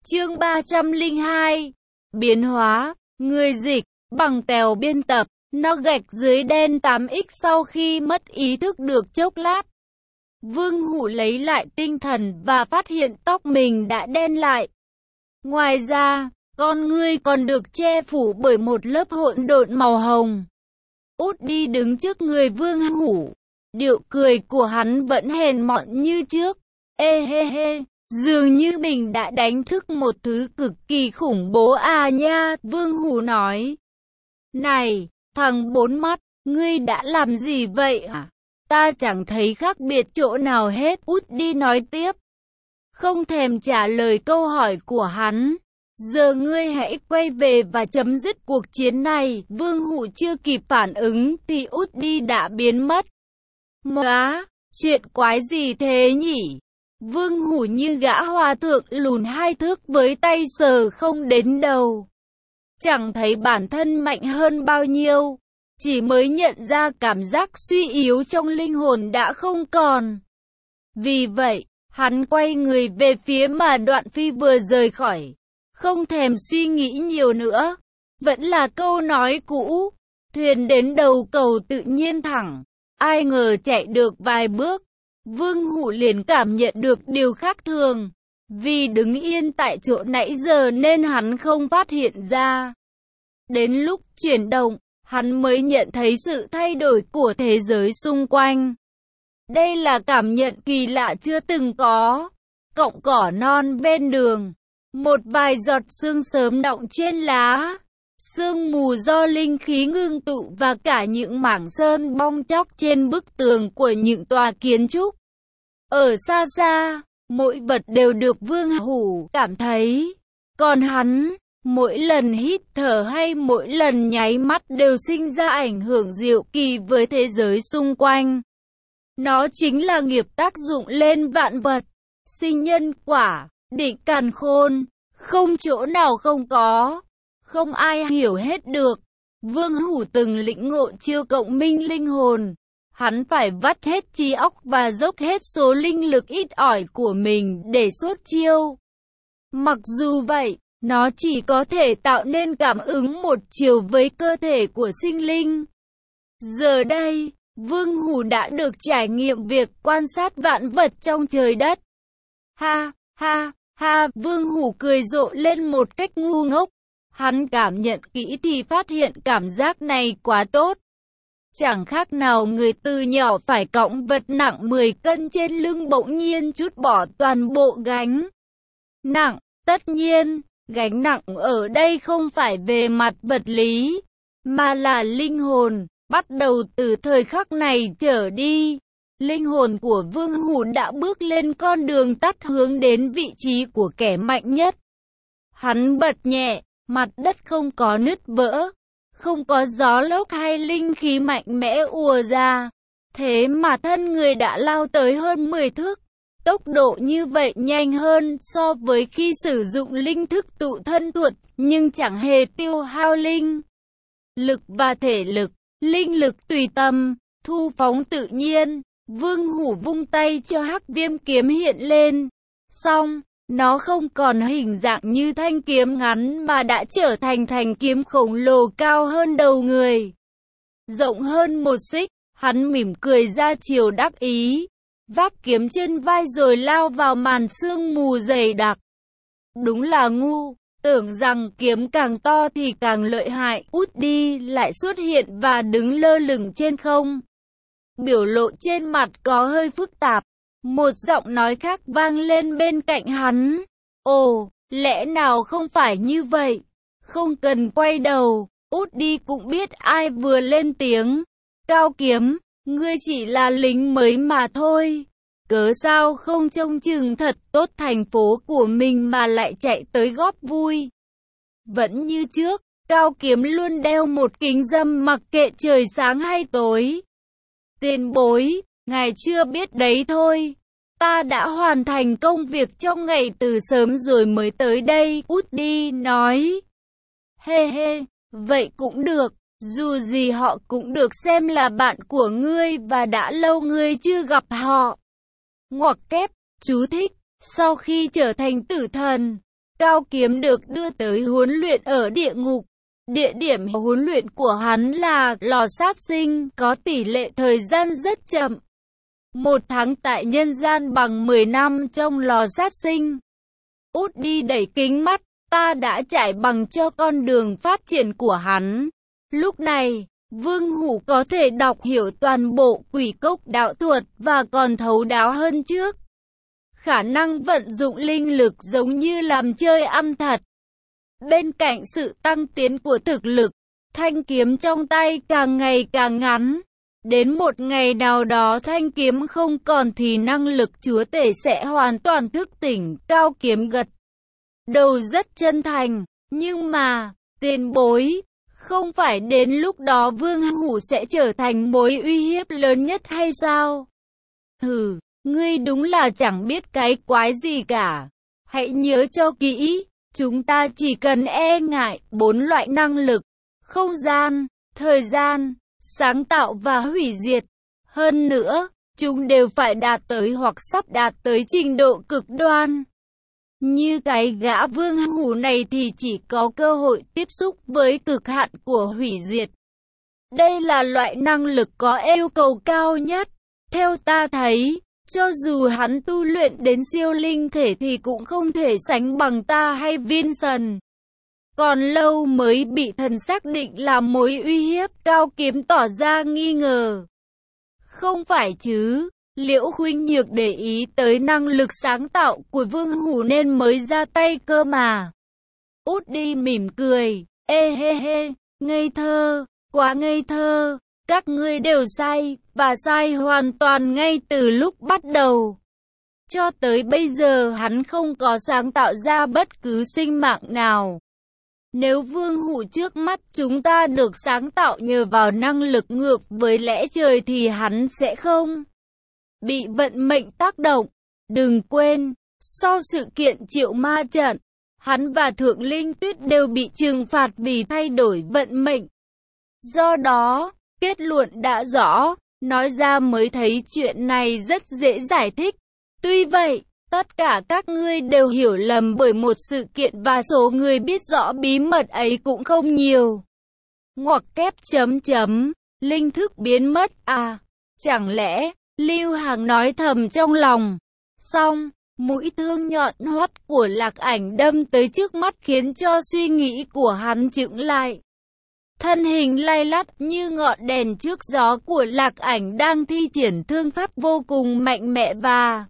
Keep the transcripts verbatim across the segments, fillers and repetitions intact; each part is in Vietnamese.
Chương ba trăm lẻ hai. Biến hóa. Người dịch. Bằng Tèo biên tập. Nó gạch dưới đen tám x sau khi mất ý thức được chốc lát. Vương Hủ lấy lại tinh thần và phát hiện tóc mình đã đen lại. Ngoài ra, con ngươi còn được che phủ bởi một lớp hỗn độn màu hồng. Út đi đứng trước người Vương Hủ. Điệu cười của hắn vẫn hèn mọn như trước. Ê hê hê, dường như mình đã đánh thức một thứ cực kỳ khủng bố à nha, Vương Hủ nói. Này, thằng bốn mắt, ngươi đã làm gì vậy hả? Ta chẳng thấy khác biệt chỗ nào hết, Út đi nói tiếp. Không thèm trả lời câu hỏi của hắn. Giờ ngươi hãy quay về và chấm dứt cuộc chiến này. Vương Hủ chưa kịp phản ứng thì Út đi đã biến mất. Móa, chuyện quái gì thế nhỉ? Vương Hủ như gã hòa thượng lùn hai thước với tay sờ không đến đầu. Chẳng thấy bản thân mạnh hơn bao nhiêu. Chỉ mới nhận ra cảm giác suy yếu trong linh hồn đã không còn. Vì vậy, hắn quay người về phía mà Đoạn Phi vừa rời khỏi. Không thèm suy nghĩ nhiều nữa. Vẫn là câu nói cũ. Thuyền đến đầu cầu tự nhiên thẳng. Ai ngờ chạy được vài bước. Vương Hủ liền cảm nhận được điều khác thường. Vì đứng yên tại chỗ nãy giờ nên hắn không phát hiện ra. Đến lúc chuyển động, hắn mới nhận thấy sự thay đổi của thế giới xung quanh. Đây là cảm nhận kỳ lạ chưa từng có. Cọng cỏ non ven đường. Một vài giọt sương sớm đọng trên lá. Sương mù do linh khí ngưng tụ và cả những mảng sơn bong chóc trên bức tường của những tòa kiến trúc. Ở xa xa, mỗi vật đều được Vương Hủ cảm thấy. Còn hắn, mỗi lần hít thở hay mỗi lần nháy mắt đều sinh ra ảnh hưởng diệu kỳ với thế giới xung quanh. Nó chính là nghiệp tác dụng lên vạn vật. Sinh nhân quả, định càn khôn, không chỗ nào không có. Không ai hiểu hết được. Vương Hủ từng lĩnh ngộ chiêu cộng minh linh hồn. Hắn phải vắt hết trí óc và dốc hết số linh lực ít ỏi của mình để xuất chiêu. Mặc dù vậy, nó chỉ có thể tạo nên cảm ứng một chiều với cơ thể của sinh linh. Giờ đây, Vương Hủ đã được trải nghiệm việc quan sát vạn vật trong trời đất. Ha, ha, ha, Vương Hủ cười rộ lên một cách ngu ngốc. Hắn cảm nhận kỹ thì phát hiện cảm giác này quá tốt. Chẳng khác nào người từ nhỏ phải cõng vật nặng mười cân trên lưng bỗng nhiên trút bỏ toàn bộ gánh nặng. Tất nhiên, gánh nặng ở đây không phải về mặt vật lý, mà là linh hồn. Bắt đầu từ thời khắc này trở đi, linh hồn của Vương Hủ đã bước lên con đường tắt hướng đến vị trí của kẻ mạnh nhất. Hắn bật nhẹ, mặt đất không có nứt vỡ. Không có gió lốc hay linh khí mạnh mẽ ùa ra. Thế mà thân người đã lao tới hơn mười thước. Tốc độ như vậy nhanh hơn so với khi sử dụng linh thức tụ thân thuật, nhưng chẳng hề tiêu hao linh lực và thể lực. Linh lực tùy tâm, thu phóng tự nhiên. Vương Hủ vung tay cho hắc viêm kiếm hiện lên. Xong, nó không còn hình dạng như thanh kiếm ngắn mà đã trở thành thanh kiếm khổng lồ cao hơn đầu người. Rộng hơn một xích, hắn mỉm cười ra chiều đắc ý. Vác kiếm trên vai rồi lao vào màn sương mù dày đặc. Đúng là ngu, tưởng rằng kiếm càng to thì càng lợi hại. Út đi lại xuất hiện và đứng lơ lửng trên không. Biểu lộ trên mặt có hơi phức tạp. Một giọng nói khác vang lên bên cạnh hắn. Ồ, lẽ nào không phải như vậy? Không cần quay đầu. Út đi cũng biết ai vừa lên tiếng. Cao Kiếm, ngươi chỉ là lính mới mà thôi. Cớ sao không trông chừng thật tốt thành phố của mình mà lại chạy tới góp vui? Vẫn như trước, Cao Kiếm luôn đeo một kính râm mặc kệ trời sáng hay tối. Tiền bối, ngài chưa biết đấy thôi. Ta đã hoàn thành công việc trong ngày từ sớm rồi mới tới đây, Út đi nói. Hê hê, vậy cũng được, dù gì họ cũng được xem là bạn của ngươi và đã lâu ngươi chưa gặp họ. Ngoặc kép, chú thích, sau khi trở thành tử thần, Cao Kiếm được đưa tới huấn luyện ở địa ngục. Địa điểm huấn luyện của hắn là lò sát sinh, có tỷ lệ thời gian rất chậm. Một tháng tại nhân gian bằng mười năm trong lò sát sinh. Út đi đẩy kính mắt, ta đã trải bằng cho con đường phát triển của hắn. Lúc này, Vương Hủ có thể đọc hiểu toàn bộ quỷ cốc đạo thuật và còn thấu đáo hơn trước. Khả năng vận dụng linh lực giống như làm chơi ăn thật. Bên cạnh sự tăng tiến của thực lực, thanh kiếm trong tay càng ngày càng ngắn. Đến một ngày nào đó thanh kiếm không còn thì năng lực chúa tể sẽ hoàn toàn thức tỉnh. Cao Kiếm gật đầu rất chân thành, nhưng mà, tiền bối, không phải đến lúc đó Vương Hủ sẽ trở thành mối uy hiếp lớn nhất hay sao? Hừ, ngươi đúng là chẳng biết cái quái gì cả. Hãy nhớ cho kỹ, chúng ta chỉ cần e ngại bốn loại năng lực: không gian, thời gian, sáng tạo và hủy diệt. Hơn nữa, chúng đều phải đạt tới hoặc sắp đạt tới trình độ cực đoan. Như cái gã Vương Hủ này thì chỉ có cơ hội tiếp xúc với cực hạn của hủy diệt. Đây là loại năng lực có yêu cầu cao nhất. Theo ta thấy, cho dù hắn tu luyện đến siêu linh thể thì cũng không thể sánh bằng ta hay Vincent. Còn lâu mới bị thần xác định là mối uy hiếp. Cao Kiếm tỏ ra nghi ngờ. Không phải chứ, Liễu Khuynh Nhược để ý tới năng lực sáng tạo của Vương Hủ nên mới ra tay cơ mà. Út đi mỉm cười, ê hê hê, ngây thơ, quá ngây thơ, các ngươi đều sai, và sai hoàn toàn ngay từ lúc bắt đầu. Cho tới bây giờ hắn không có sáng tạo ra bất cứ sinh mạng nào. Nếu Vương Hủ trước mắt chúng ta được sáng tạo nhờ vào năng lực ngược với lẽ trời thì hắn sẽ không bị vận mệnh tác động. Đừng quên, sau sự kiện Triệu Ma Trận, hắn và Thượng Linh Tuyết đều bị trừng phạt vì thay đổi vận mệnh. Do đó, kết luận đã rõ, nói ra mới thấy chuyện này rất dễ giải thích. Tuy vậy, tất cả các ngươi đều hiểu lầm bởi một sự kiện và số người biết rõ bí mật ấy cũng không nhiều. Ngoặc kép chấm chấm, linh thức biến mất à, chẳng lẽ, Lưu Hằng nói thầm trong lòng. Xong, mũi thương nhọn hoắt của Lạc Ảnh đâm tới trước mắt khiến cho suy nghĩ của hắn chững lại. Thân hình lay lắt như ngọn đèn trước gió của Lạc Ảnh đang thi triển thương pháp vô cùng mạnh mẽ và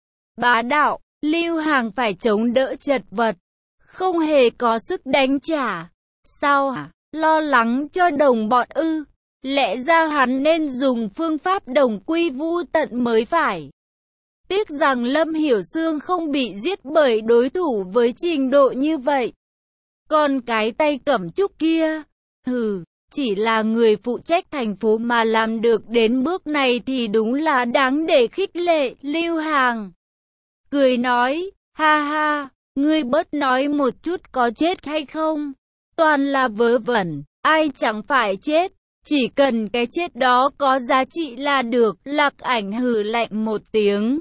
bá đạo. Lưu Hằng phải chống đỡ chật vật, không hề có sức đánh trả. Sao hả? Lo lắng cho đồng bọn ư? Lẽ ra hắn nên dùng phương pháp đồng quy vu tận mới phải. Tiếc rằng Lâm Hiểu Sương không bị giết bởi đối thủ với trình độ như vậy. Còn cái tay Cẩm Trúc kia, hừ, chỉ là người phụ trách thành phố mà làm được đến bước này thì đúng là đáng để khích lệ. Lưu Hằng cười nói, ha ha, ngươi bớt nói một chút có chết hay không. Toàn là vớ vẩn, ai chẳng phải chết. Chỉ cần cái chết đó có giá trị là được. Lạc Ảnh hừ lạnh một tiếng.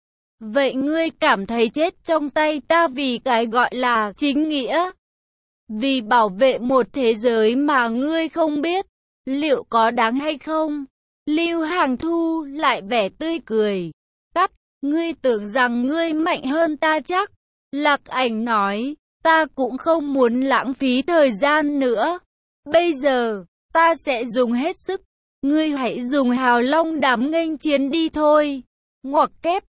Vậy ngươi cảm thấy chết trong tay ta vì cái gọi là chính nghĩa, vì bảo vệ một thế giới mà ngươi không biết, liệu có đáng hay không? Lưu Hằng thu lại vẻ tươi cười. Cắt, ngươi tưởng rằng ngươi mạnh hơn ta chắc? Lạc Ảnh nói, ta cũng không muốn lãng phí thời gian nữa. Bây giờ, ta sẽ dùng hết sức. Ngươi hãy dùng hào long đám nghênh chiến đi thôi. Ngoặc kép,